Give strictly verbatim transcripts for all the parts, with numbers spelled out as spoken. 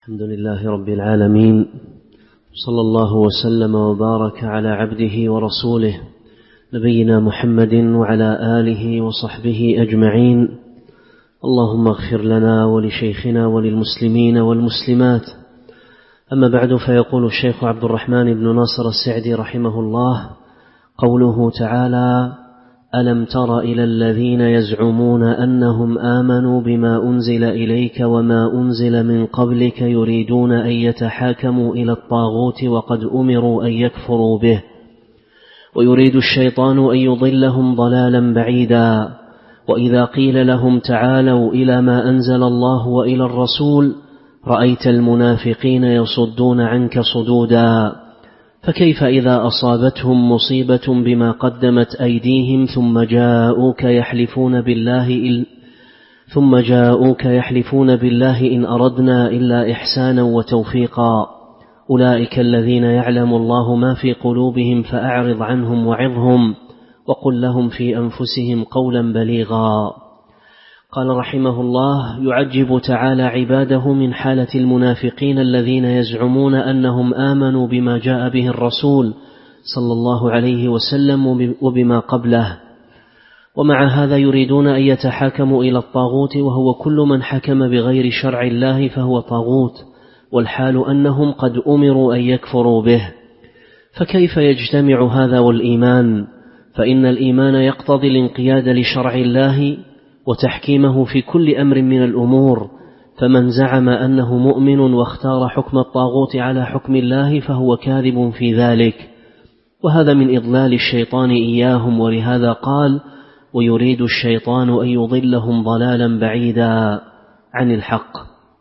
الحمد لله رب العالمين، صلى الله وسلم وبارك على عبده ورسوله نبينا محمد وعلى آله وصحبه أجمعين. اللهم اغفر لنا ولشيخنا وللمسلمين والمسلمات. أما بعد، فيقول الشيخ عبد الرحمن بن ناصر السعدي رحمه الله: قوله تعالى: ألم تر إلى الذين يزعمون أنهم آمنوا بما أنزل إليك وما أنزل من قبلك يريدون أن يتحاكموا إلى الطاغوت وقد أمروا أن يكفروا به، ويريد الشيطان أن يضلهم ضلالا بعيدا. وإذا قيل لهم تعالوا إلى ما أنزل الله وإلى الرسول رأيت المنافقين يصدون عنك صدودا. فكيف إذا أصابتهم مصيبة بما قدمت أيديهم ثم جاءوك يحلفون بالله ثم جاءوك يحلفون بالله إن أردنا إلا إحسانا وتوفيقا، أولئك الذين يعلم الله ما في قلوبهم فأعرض عنهم وعظهم وقل لهم في أنفسهم قولا بليغا. قال رحمه الله: يعجب تعالى عباده من حالة المنافقين الذين يزعمون أنهم آمنوا بما جاء به الرسول صلى الله عليه وسلم وبما قبله، ومع هذا يريدون أن يتحاكموا إلى الطاغوت، وهو كل من حكم بغير شرع الله فهو طاغوت، والحال أنهم قد أمروا أن يكفروا به. فكيف يجتمع هذا والإيمان؟ فإن الإيمان يقتضي الانقياد لشرع الله وتحكيمه في كل أمر من الأمور، فمن زعم أنه مؤمن واختار حكم الطاغوت على حكم الله فهو كاذب في ذلك، وهذا من إضلال الشيطان إياهم. ولهذا قال: ويريد الشيطان أن يضلهم ضلالا بعيدا عن الحق.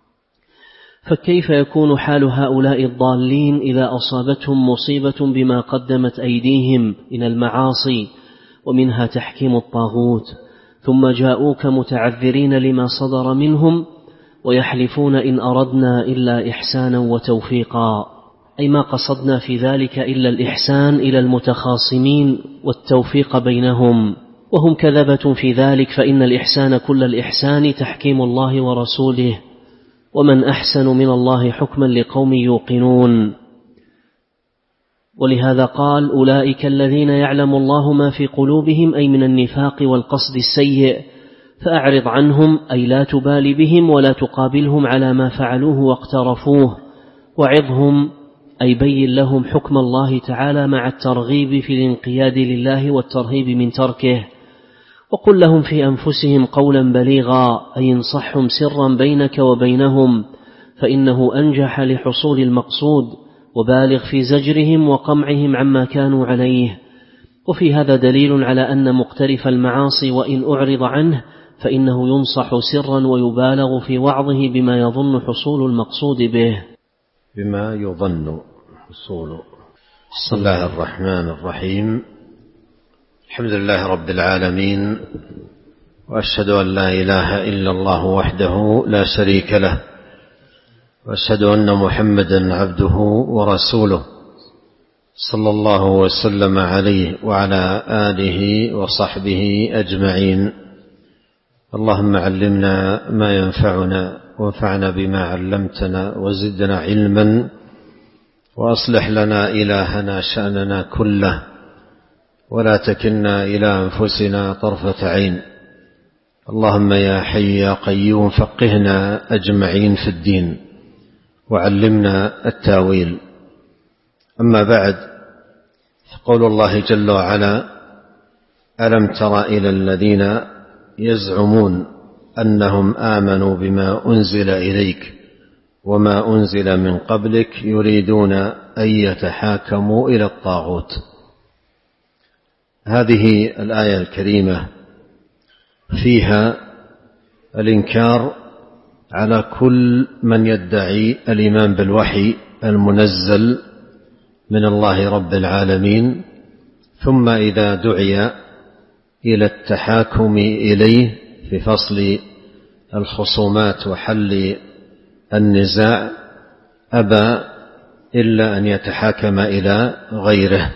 فكيف يكون حال هؤلاء الضالين إذا أصابتهم مصيبة بما قدمت أيديهم من المعاصي ومنها تحكيم الطاغوت، ثم جاءوك متعذرين لما صدر منهم ويحلفون إن أردنا إلا إحسانا وتوفيقا، أي ما قصدنا في ذلك إلا الإحسان إلى المتخاصمين والتوفيق بينهم، وهم كذبة في ذلك، فإن الإحسان كل الإحسان تحكيم الله ورسوله، ومن أحسن من الله حكما لقوم يوقنون. ولهذا قال: أولئك الذين يعلم الله ما في قلوبهم، أي من النفاق والقصد السيء، فأعرض عنهم، أي لا تبال بهم ولا تقابلهم على ما فعلوه واقترفوه، وعظهم، أي بين لهم حكم الله تعالى مع الترغيب في الانقياد لله والترهيب من تركه، وقل لهم في أنفسهم قولا بليغا، أي انصحهم سرا بينك وبينهم، فإنه أنجح لحصول المقصود، وبالغ في زجرهم وقمعهم عما كانوا عليه. وفي هذا دليل على أن مقترف المعاصي وإن أعرض عنه فإنه ينصح سرا ويبالغ في وعظه بما يظن حصول المقصود به بما يظن حصول. بسم الله الرحمن الرحيم. الحمد لله رب العالمين، وأشهد أن لا إله إلا الله وحده لا شريك له، وأشهد أن محمدا عبده ورسوله، صلى الله وسلم عليه وعلى آله وصحبه أجمعين. اللهم علمنا ما ينفعنا، وانفعنا بما علمتنا، وزدنا علما، وأصلح لنا إلهنا شأننا كله، ولا تكلنا إلى أنفسنا طرفة عين. اللهم يا حي يا قيوم فقهنا أجمعين في الدين، وعلمنا التاويل. أما بعد، فقول الله جل وعلا: ألم تر إلى الذين يزعمون أنهم آمنوا بما أنزل إليك وما أنزل من قبلك يريدون أن يتحاكموا إلى الطاغوت. هذه الآية الكريمة فيها الإنكار على كل من يدعي الإيمان بالوحي المنزل من الله رب العالمين، ثم إذا دعي إلى التحاكم إليه في فصل الخصومات وحل النزاع أبى إلا أن يتحاكم إلى غيره.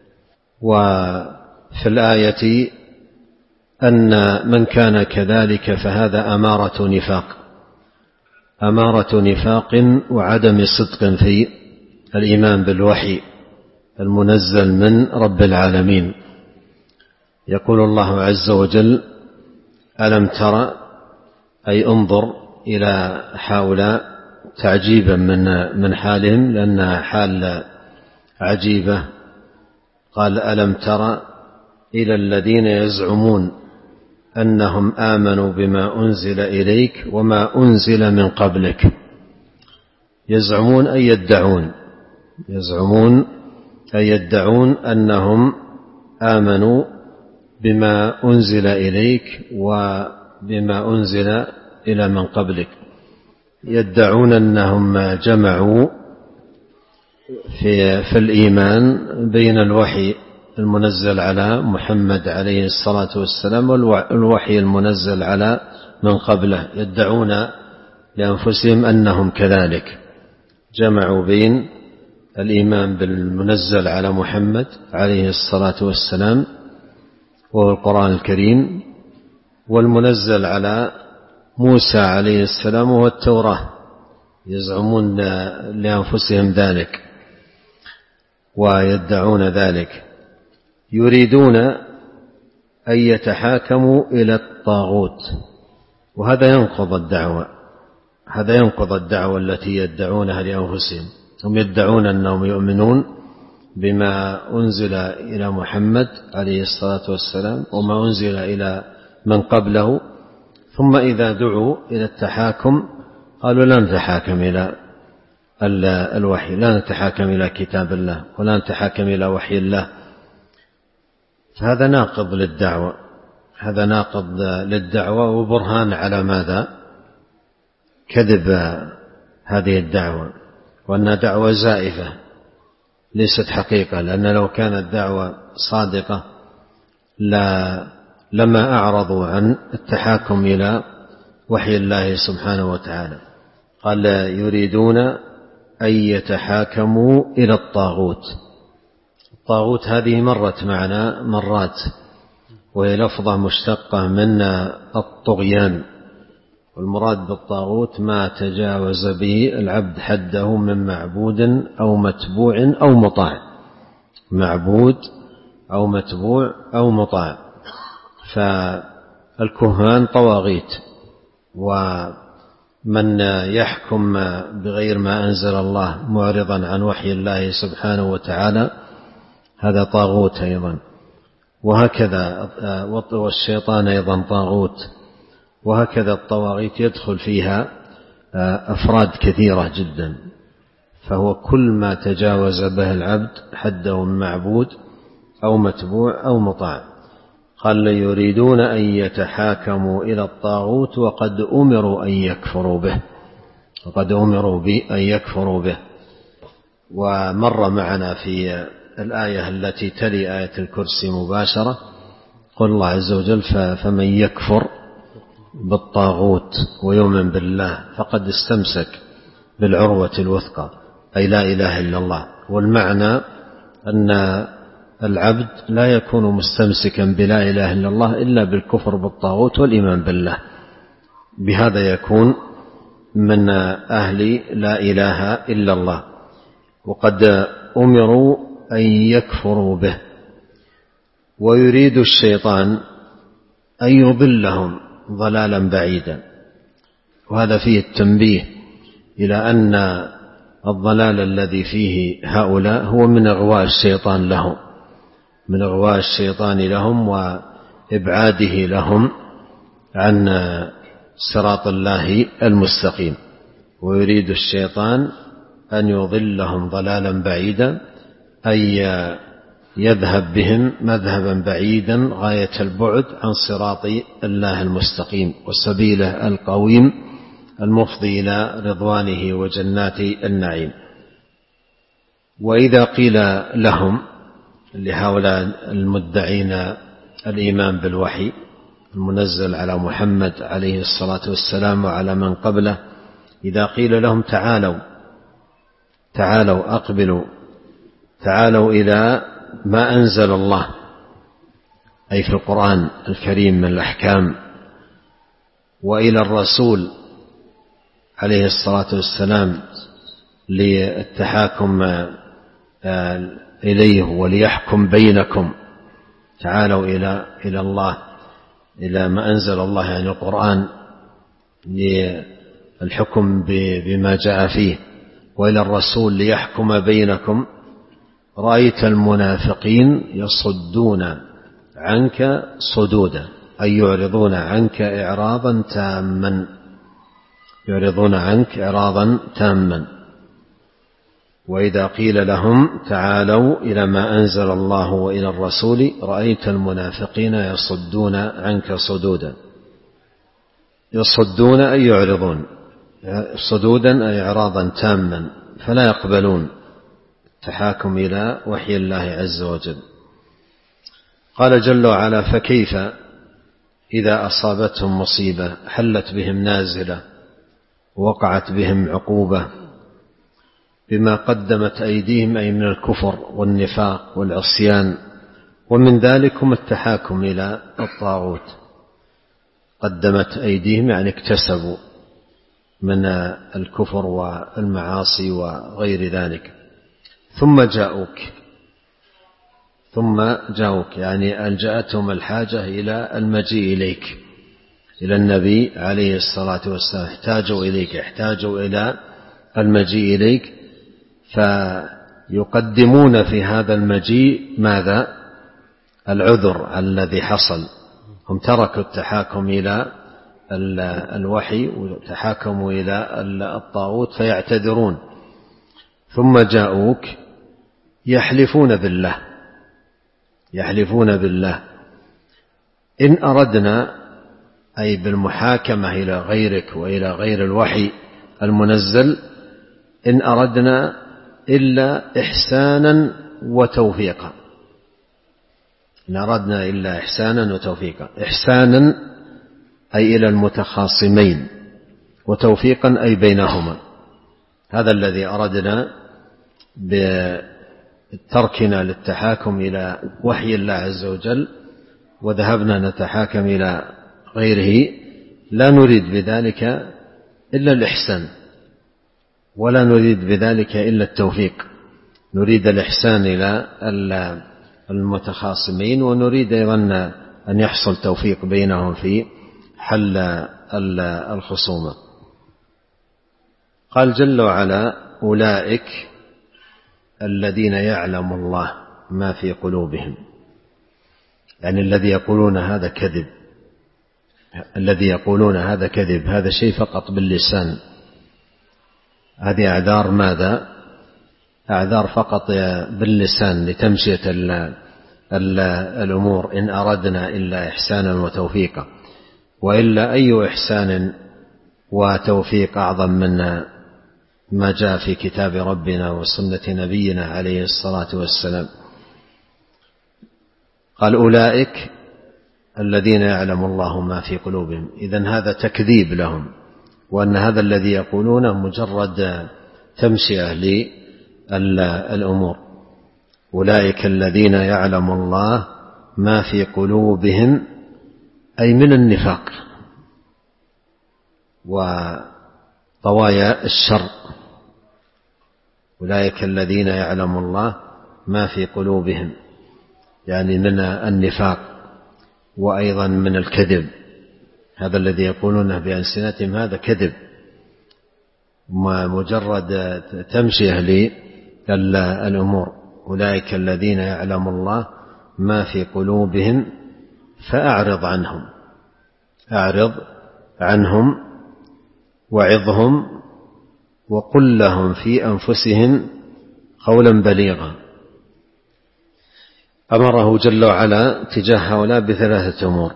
وفي الآية أن من كان كذلك فهذا أمارة نفاق، أمارة نفاق وعدم صدق في الإيمان بالوحي المنزل من رب العالمين. يقول الله عز وجل: ألم تر، أي انظر إلى هؤلاء تعجيبا من من حالهم لأنها حال عجيبة. قال: ألم تر إلى الذين يزعمون أنهم آمنوا بما أنزل إليك وما أنزل من قبلك. يزعمون أي يدعون، يزعمون أي يدعون أنهم آمنوا بما أنزل إليك وبما أنزل إلى من قبلك. يدعون أنهم جمعوا في, في الإيمان بين الوحي المنزل على محمد عليه الصلاة والسلام والوحي المنزل على من قبله. يدعون لأنفسهم أنهم كذلك جمعوا بين الإيمان بالمنزل على محمد عليه الصلاة والسلام وهو القرآن الكريم، والمنزل على موسى عليه السلام وهو التوراة. يزعمون لأنفسهم ذلك ويدعون ذلك. يريدون أن يتحاكموا إلى الطاغوت، وهذا ينقض الدعوة، هذا ينقض الدعوة التي يدعونها لأنفسهم. هم يدعون أنهم يؤمنون بما أنزل إلى محمد عليه الصلاة والسلام وما أنزل إلى من قبله، ثم إذا دعوا إلى التحاكم قالوا لا نتحاكم إلى الوحي، لا نتحاكم إلى كتاب الله ولا نتحاكم إلى وحي الله. هذا ناقض للدعوة، هذا ناقض للدعوة وبرهان على ماذا؟ كذب هذه الدعوة، وأنها دعوة زائفة ليست حقيقة. لأن لو كانت دعوة صادقة لا لما أعرضوا عن التحاكم إلى وحي الله سبحانه وتعالى. قال: يريدون أن يتحاكموا إلى الطاغوت. الطاغوت هذه مرت معنا مرات، وهي لفظة مشتقة من الطغيان، والمراد بالطاغوت ما تجاوز به العبد حده من معبود أو متبوع أو مطاع، معبود أو متبوع أو مطاع. فالكهان طواغيت، ومن يحكم بغير ما أنزل الله معرضا عن وحي الله سبحانه وتعالى هذا طاغوت أيضا. وهكذا والشيطان أيضا طاغوت، وهكذا الطواغيت يدخل فيها أفراد كثيرة جدا. فهو كل ما تجاوز به العبد حده من معبود أو متبوع أو مطاع. قال: يريدون أن يتحاكموا إلى الطاغوت وقد أمروا أن يكفروا به، وقد أمروا أن يكفروا به. ومر معنا في الآية التي تلي آية الكرسي مباشرة قال الله عز وجل: فمن يكفر بالطاغوت ويؤمن بالله فقد استمسك بالعروة الوثقى، أي لا إله إلا الله. والمعنى أن العبد لا يكون مستمسكا بلا إله إلا الله إلا بالكفر بالطاغوت والإيمان بالله، بهذا يكون من أهل لا إله إلا الله. وقد أمروا أن يكفروا به. ويريد الشيطان أن يضلهم ضلالا بعيدا، وهذا فيه التنبيه إلى أن الضلال الذي فيه هؤلاء هو من إغواء الشيطان لهم، من إغواء الشيطان لهم وإبعاده لهم عن صراط الله المستقيم. ويريد الشيطان أن يضلهم ضلالا بعيدا، أي يذهب بهم مذهبا بعيدا غاية البعد عن صراط الله المستقيم وسبيله القويم المفضي إلى رضوانه وجنات النعيم. وإذا قيل لهم، لهؤلاء المدعين الإيمان بالوحي المنزل على محمد عليه الصلاة والسلام وعلى من قبله، إذا قيل لهم تعالوا تعالوا أقبلوا تعالوا إلى ما أنزل الله، أي في القرآن الكريم من الأحكام، وإلى الرسول عليه الصلاة والسلام للتحاكم إليه وليحكم بينكم، تعالوا إلى إلى الله، إلى ما أنزل الله يعني القرآن للحكم بما جاء فيه، وإلى الرسول ليحكم بينكم، رأيت المنافقين يصدون عنك صدودا، أي يعرضون عنك إعراضا تاما، يعرضون عنك إعراضا تاما. وإذا قيل لهم تعالوا إلى ما أنزل الله وإلى الرسول رأيت المنافقين يصدون عنك صدودا، يصدون أي يعرضون، صدودا أي إعراضا تاما، فلا يقبلون التحاكم إلى وحي الله عز وجل. قال جل وعلا فكيف إذا أصابتهم مصيبة حلت بهم نازلة وقعت بهم عقوبة بما قدمت أيديهم، أي من الكفر والنفاق والعصيان، ومن ذلكم التحاكم إلى الطاغوت، قدمت أيديهم يعني اكتسبوا من الكفر والمعاصي وغير ذلك، ثم جاءوك، ثم جاءوك يعني ألجأتهم الحاجة إلى المجيء إليك، إلى النبي عليه الصلاة والسلام، احتاجوا إليك، احتاجوا إلى المجيء إليك، فيقدمون في هذا المجيء ماذا؟ العذر الذي حصل، هم تركوا التحاكم إلى الوحي وتحاكموا إلى الطاغوت فيعتذرون، ثم جاءوك يحلفون بالله، يحلفون بالله إن أردنا، أي بالمحاكمة إلى غيرك وإلى غير الوحي المنزل، إن أردنا إلا إحسانا وتوفيقا، إن أردنا إلا إحسانا وتوفيقا، إحسانا أي إلى المتخاصمين، وتوفيقا أي بينهما، هذا الذي أردنا بتركنا للتحاكم إلى وحي الله عز وجل وذهبنا نتحاكم إلى غيره، لا نريد بذلك إلا الإحسان، ولا نريد بذلك إلا التوفيق، نريد الإحسان إلى المتخاصمين، ونريد أيضا أن يحصل توفيق بينهم في حل الخصومة. قال جل وعلا أولئك الذين يعلم الله ما في قلوبهم، يعني الذي يقولون هذا كذب، الذي يقولون هذا كذب، هذا شيء فقط باللسان، هذه أعذار ماذا؟ أعذار فقط باللسان لتمشية الأمور، إن أردنا إلا إحسانا وتوفيقا، وإلا أي إحسان وتوفيق أعظم من ما جاء في كتاب ربنا وسنة نبينا عليه الصلاة والسلام. قال أولئك الذين يعلم الله ما في قلوبهم، إذن هذا تكذيب لهم، وأن هذا الذي يقولونه مجرد تمشية للأمور. أولئك الذين يعلم الله ما في قلوبهم، أي من النفاق وطوايا الشر، أولئك الذين يعلم الله ما في قلوبهم، يعني من النفاق وأيضا من الكذب، هذا الذي يقولونه بألسنتهم هذا كذب، مجرد تمشيه للأمور. أولئك الذين يعلم الله ما في قلوبهم فأعرض عنهم، أعرض عنهم وعظهم وقل لهم في أنفسهم قولا بليغا. أمره جل وعلا تجاه هؤلاء بثلاثة أمور.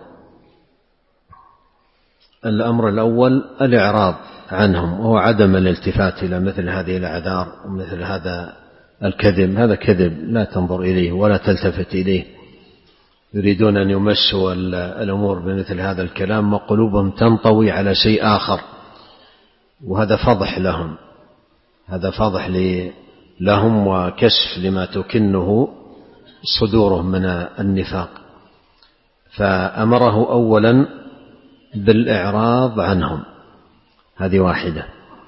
الأمر الأول الإعراض عنهم، وهو عدم الالتفات إلى مثل هذه الأعذار ومثل هذا الكذب، هذا كذب لا تنظر إليه ولا تلتفت إليه، يريدون أن يمشوا الأمور بمثل هذا الكلام وقلوبهم تنطوي على شيء آخر، وهذا فضح لهم، هذا فضح لهم وكشف لما تكنه صدورهم من النفاق. فأمره أولا بالإعراض عنهم، هذه واحدة.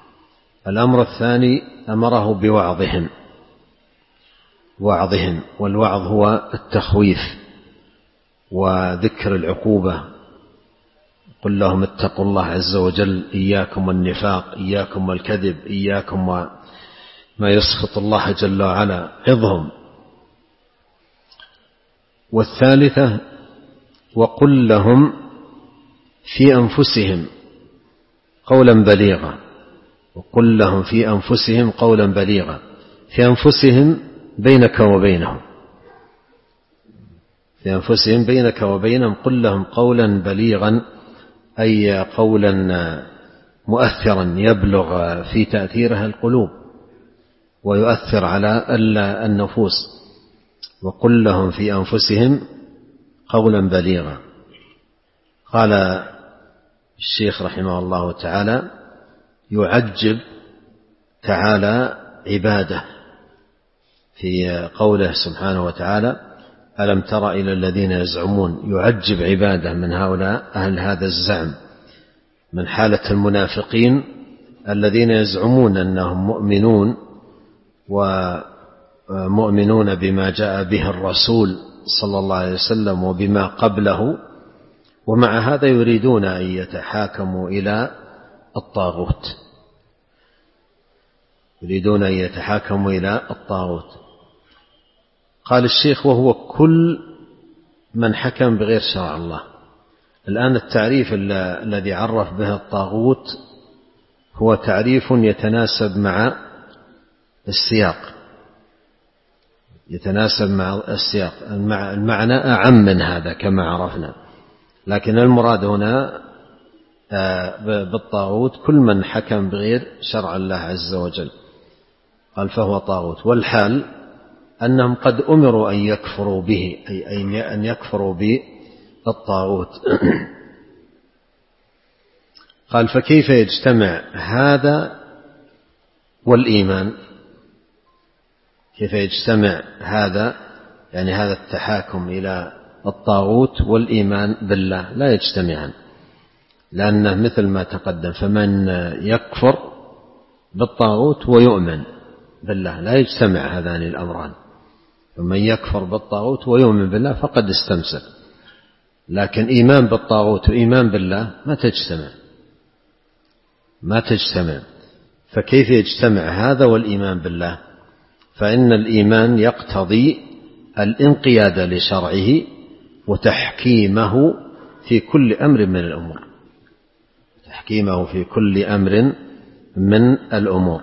الأمر الثاني أمره بوعظهم وعظهم والوعظ هو التخويف وذكر العقوبة. قل لهم اتقوا الله عز وجل، إياكم والنفاق، إياكم والكذب، إياكم وما يسخط الله جل وعلا، عظهم. والثالثة وقل لهم في أنفسهم قولا بليغا، وقل لهم في أنفسهم قولا بليغا. في أنفسهم بينك وبينهم، في أنفسهم بينك وبينهم قل لهم قولا بليغا، أي قولا مؤثرا يبلغ في تأثيرها القلوب ويؤثر على النفوس. وقل لهم في أنفسهم قولا بليغا. قال الشيخ رحمه الله تعالى: يعجب تعالى عباده في قوله سبحانه وتعالى: ألم تر إلى الذين يزعمون. يعجب عباده من هؤلاء أهل هذا الزعم، من حالة المنافقين الذين يزعمون أنهم مؤمنون ومؤمنون بما جاء به الرسول صلى الله عليه وسلم وبما قبله، ومع هذا يريدون أن يتحاكموا إلى الطاغوت، يريدون أن يتحاكموا إلى الطاغوت. قال الشيخ: وهو كل من حكم بغير شرع الله. الآن التعريف الذي عرف به الطاغوت هو تعريف يتناسب مع السياق، يتناسب مع السياق. المعنى أعم من هذا كما عرفنا، لكن المراد هنا بالطاغوت كل من حكم بغير شرع الله عز وجل. قال: فهو طاغوت. والحال أنهم قد أمروا أن يكفروا به، أي أن يكفروا بالطاغوت. قال: فكيف يجتمع هذا والإيمان؟ كيف يجتمع هذا، يعني هذا التحاكم إلى الطاغوت والإيمان بالله؟ لا يجتمعان، لأنه مثل ما تقدم: فمن يكفر بالطاغوت ويؤمن بالله لا يجتمع هذان الأمران. فمن يكفر بالطاغوت ويؤمن بالله فقد استمسك، لكن إيمان بالطاغوت وإيمان بالله ما تجتمع، ما تجتمع. فكيف يجتمع هذا والإيمان بالله؟ فإن الإيمان يقتضي الانقياد لشرعه وتحكيمه في كل أمر من الأمور، تحكيمه في كل أمر من الأمور.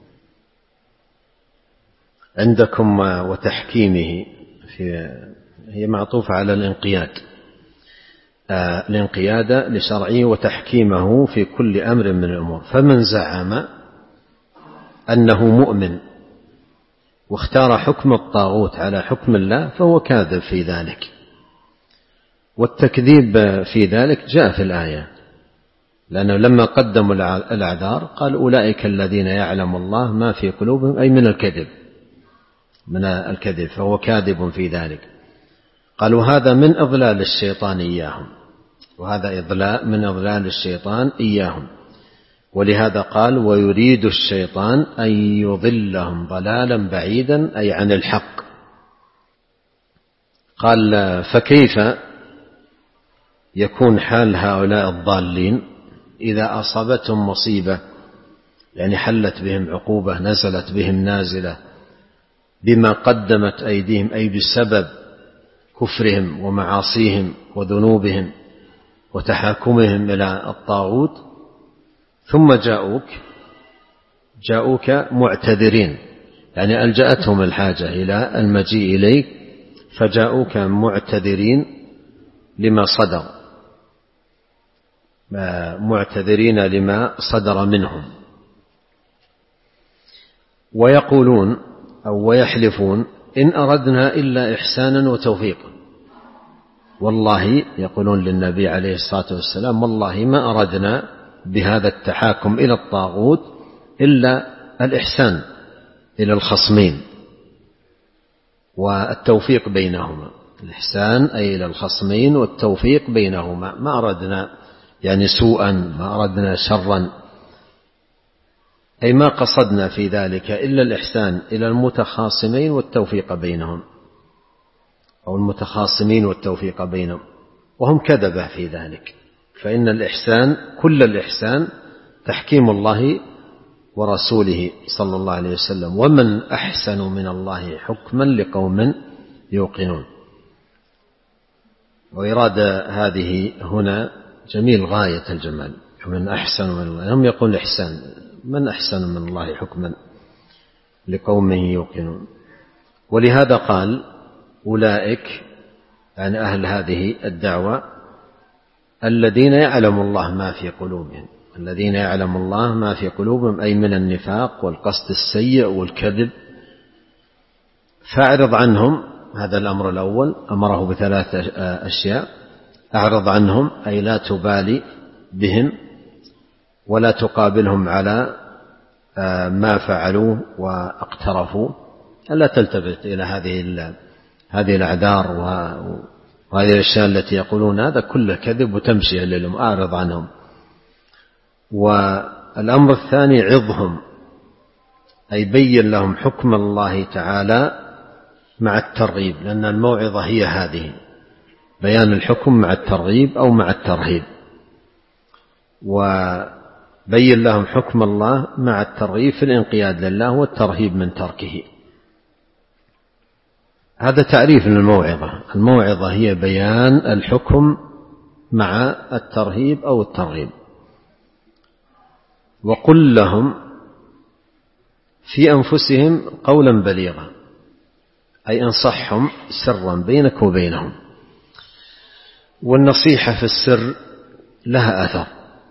عندكم وتحكيمه في هي معطوفة على الانقياد، آه الانقياد لشرعه وتحكيمه في كل أمر من الأمور. فمن زعم أنه مؤمن واختار حكم الطاغوت على حكم الله فهو كاذب في ذلك، والتكذيب في ذلك جاء في الآية، لأنه لما قدموا الأعذار قال: أولئك الذين يعلم الله ما في قلوبهم، أي من الكذب، من الكذب، فهو كاذب في ذلك. قالوا: هذا من إضلال الشيطان إياهم، وهذا إضلال من إضلال الشيطان إياهم. ولهذا قال: ويريد الشيطان أن يضلهم ضلالا بعيدا، أي عن الحق. قال: فكيف يكون حال هؤلاء الضالين إذا أصابتهم مصيبة، يعني حلت بهم عقوبة، نزلت بهم نازلة بما قدمت أيديهم، أي بسبب كفرهم ومعاصيهم وذنوبهم وتحاكمهم إلى الطاغوت، ثم جاءوك جاءوك معتذرين، يعني ألجأتهم الحاجة إلى المجيء إليك فجاءوك معتذرين لما صدر، معتذرين لما صدر منهم، ويقولون أو ويحلفون: إن أردنا إلا إحسانا وتوفيقا. والله، يقولون للنبي عليه الصلاة والسلام: والله ما أردنا بهذا التحاكم إلى الطاغوت إلا الإحسان إلى الخصمين والتوفيق بينهما. الإحسان أي إلى الخصمين والتوفيق بينهما، ما أردنا يعني سوءا، ما أردنا شرا. أي ما قصدنا في ذلك إلا الإحسان إلى المتخاصمين والتوفيق بينهم، أو المتخاصمين والتوفيق بينهم، وهم كذبة في ذلك. فإن الإحسان كل الإحسان تحكيم الله ورسوله صلى الله عليه وسلم، ومن أحسن من الله حكما لقوم يوقنون. وإرادة هذه هنا جميل غاية الجمال، من أحسن من الله، هم يقول الإحسان من أحسن من الله حكما لقوم يوقنون. ولهذا قال أولئك عن أهل هذه الدعوة الذين يعلم الله ما في قلوبهم، الذين يعلم الله ما في قلوبهم أي من النفاق والقصد السيء والكذب، فأعرض عنهم. هذا الأمر الأول، أمره بثلاث أشياء: أعرض عنهم أي لا تبالي بهم ولا تقابلهم على ما فعلوا واقترفوا، ألا تلتفت إلى هذه هذه الأعذار وهذه الأشياء التي يقولون هذا كله كذب وتمشي لهم، أعرض عنهم. والأمر الثاني عظهم أي بين لهم حكم الله تعالى مع الترغيب، لأن الموعظة هي هذه، بيان الحكم مع الترغيب أو مع الترهيب، وبين لهم حكم الله مع الترغيب في الانقياد لله والترهيب من تركه. هذا تعريف للموعظة. الموعظة هي بيان الحكم مع الترهيب أو الترغيب. وقل لهم في أنفسهم قولا بليغا أي انصحهم سرا بينك وبينهم. والنصيحة في السر لها أثر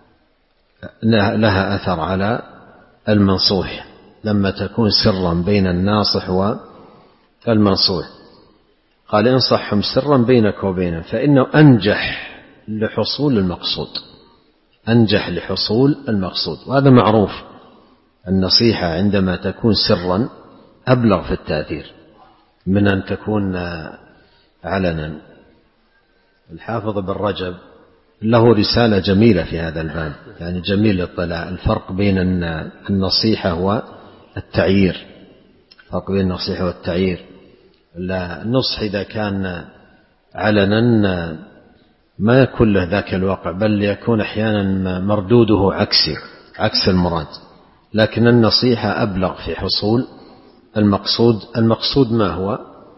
لها أثر على المنصوح لما تكون سرا بين الناصح والمنصوح. قال انصحهم سرا بينك وبينهم فإنه أنجح لحصول المقصود، أنجح لحصول المقصود. وهذا معروف، النصيحة عندما تكون سرا أبلغ في التأثير من أن تكون علنا. الحافظ بن رجب له رسالة جميلة في هذا الباب، يعني جميل الاطلاع، الفرق بين النصيحة والتعيير، الفرق بين النصيحة والتعيير. النصح إذا كان علنا ما يكون له ذاك الواقع، بل يكون أحيانا مردوده عكسي عكس المراد. لكن النصيحة أبلغ في حصول المقصود. المقصود ما هو؟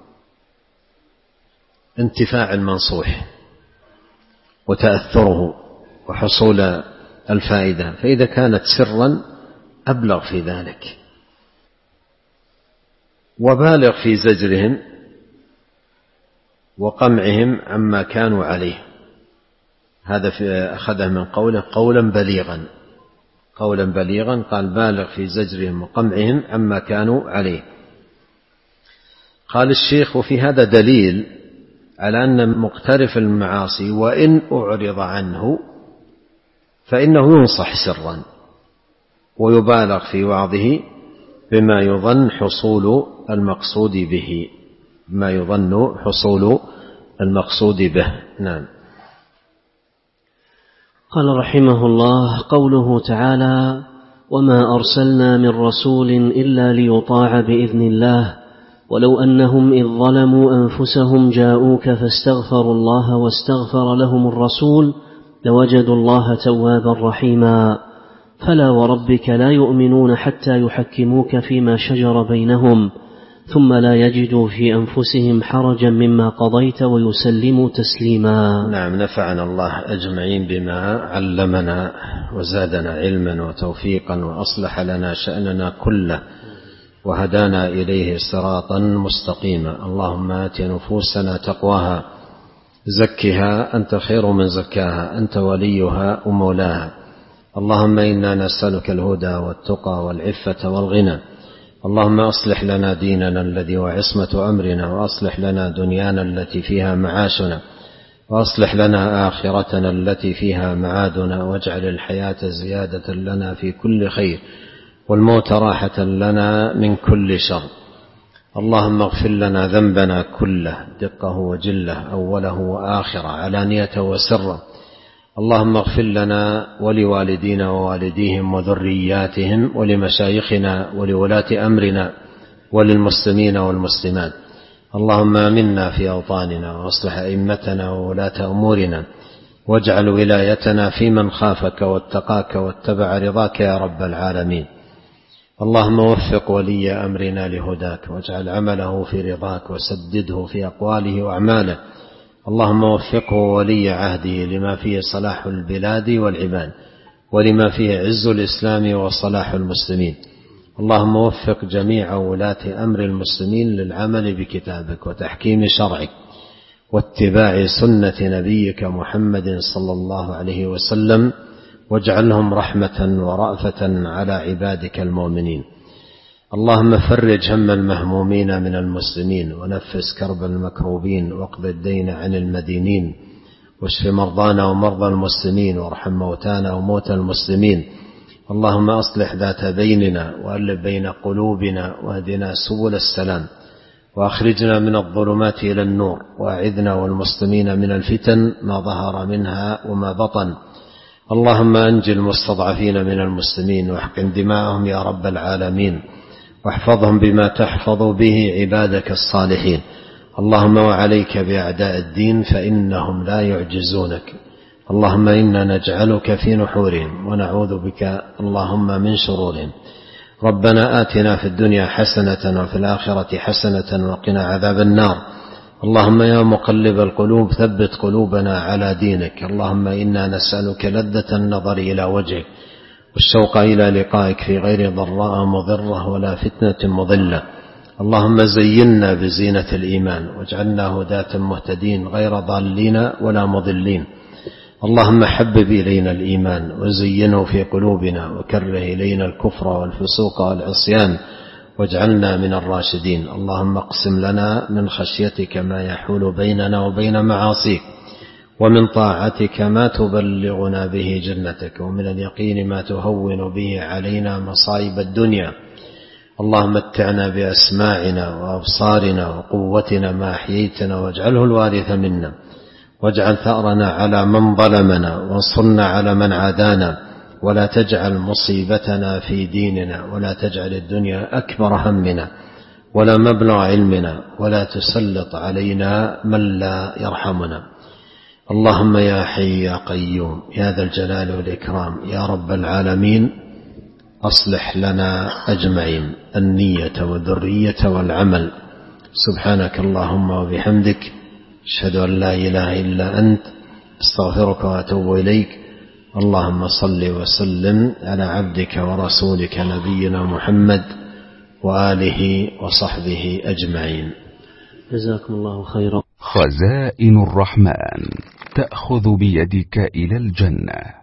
انتفاع المنصوح وتأثره وحصول الفائدة، فإذا كانت سرا أبلغ في ذلك. وبالغ في زجرهم وقمعهم عما كانوا عليه. هذا أخذه من قوله قولا بليغا، قولا بليغا. قال بالغ في زجرهم وقمعهم عما كانوا عليه. قال الشيخ وفي هذا دليل على أن مقترف المعاصي وإن أعرض عنه فإنه ينصح سرا ويبالغ في وعظه بما يظن حصول المقصود به، ما يظن حصول المقصود به. نعم. قال رحمه الله: قوله تعالى: وما أرسلنا من رسول إلا ليطاع بإذن الله ولو أنهم إذ ظلموا أنفسهم جاءوك فاستغفروا الله واستغفر لهم الرسول لوجدوا الله توابا رحيما. فلا وربك لا يؤمنون حتى يحكموك فيما شجر بينهم ثم لا يجدوا في أنفسهم حرجا مما قضيت ويسلموا تسليما. نعم. نفعنا الله أجمعين بما علمنا وزادنا علما وتوفيقا وأصلح لنا شأننا كله وهدانا إليه صراطا مستقيما. اللهم آت نفوسنا تقواها زكها أنت خير من زكاها أنت وليها ومولاها. اللهم إنا نسألك الهدى والتقى والعفة والغنى. اللهم أصلح لنا ديننا الذي هو عصمة أمرنا وأصلح لنا دنيانا التي فيها معاشنا وأصلح لنا آخرتنا التي فيها معادنا واجعل الحياة زيادة لنا في كل خير والموت راحة لنا من كل شر. اللهم اغفر لنا ذنبنا كله دقه وجله أوله وآخره علانيته وسره اللهم اغفر لنا ولوالدينا ووالديهم وذرياتهم ولمشايخنا ولولاة أمرنا وللمسلمين والمسلمات. اللهم آمنا في أوطاننا واصلح أئمتنا وولاة أمورنا، واجعل ولايتنا في من خافك واتقاك واتبع رضاك يا رب العالمين. اللهم وفق ولي أمرنا لهداك، واجعل عمله في رضاك، وسدده في أقواله وأعماله. اللهم وفقه ولي عهده لما فيه صلاح البلاد والعباد، ولما فيه عز الإسلام وصلاح المسلمين. اللهم وفق جميع ولاة أمر المسلمين للعمل بكتابك وتحكيم شرعك واتباع سنة نبيك محمد صلى الله عليه وسلم، واجعلهم رحمة ورأفة على عبادك المؤمنين. اللهم فرج هم المهمومين من المسلمين، ونفس كرب المكروبين، واقض الدين عن المدينين، واشف مرضانا ومرضى المسلمين، وارحم موتانا وموتى المسلمين. اللهم أصلح ذات بيننا، وألف بين قلوبنا، واهدنا سبل السلام، وأخرجنا من الظلمات إلى النور، وأعذنا والمسلمين من الفتن ما ظهر منها وما بطن. اللهم أنجِ المستضعفين من المسلمين، واحقن دماءهم يا رب العالمين، واحفظهم بما تحفظ به عبادك الصالحين. اللهم وعليك بأعداء الدين فإنهم لا يعجزونك. اللهم إنا نجعلك في نحورهم، ونعوذ بك اللهم من شرورهم. ربنا آتنا في الدنيا حسنة وفي الآخرة حسنة وقنا عذاب النار. اللهم يا مقلب القلوب ثبت قلوبنا على دينك. اللهم إنا نسألك لذة النظر إلى وجهك، والشوق إلى لقائك في غير ضراء مضرة ولا فتنة مضلة. اللهم زينا بزينة الإيمان، واجعلنا هداة مهتدين غير ضالين ولا مضلين. اللهم حبب إلينا الإيمان وزينه في قلوبنا، وكره إلينا الكفر والفسوق والعصيان، واجعلنا من الراشدين. اللهم اقسم لنا من خشيتك ما يحول بيننا وبين معاصيك، ومن طاعتك ما تبلغنا به جنتك، ومن اليقين ما تهون به علينا مصائب الدنيا. اللهم متعنا بأسماعنا وأبصارنا وقوتنا ما أحييتنا، واجعله الوارث منا، واجعل ثأرنا على من ظلمنا، وانصرنا على من عادانا، ولا تجعل مصيبتنا في ديننا، ولا تجعل الدنيا أكبر همنا ولا مبلغ علمنا، ولا تسلط علينا من لا يرحمنا. اللهم يا حي يا قيوم يا ذا الجلال والإكرام يا رب العالمين، أصلح لنا أجمعين النية والذرية والعمل. سبحانك اللهم وبحمدك، أشهد أن لا إله إلا أنت، استغفرك وأتوب إليك. اللهم صل وسلم على عبدك ورسولك نبينا محمد وآله وصحبه أجمعين. جزاكم الله خيرا. خزائن الرحمن تأخذ بيدك إلى الجنة.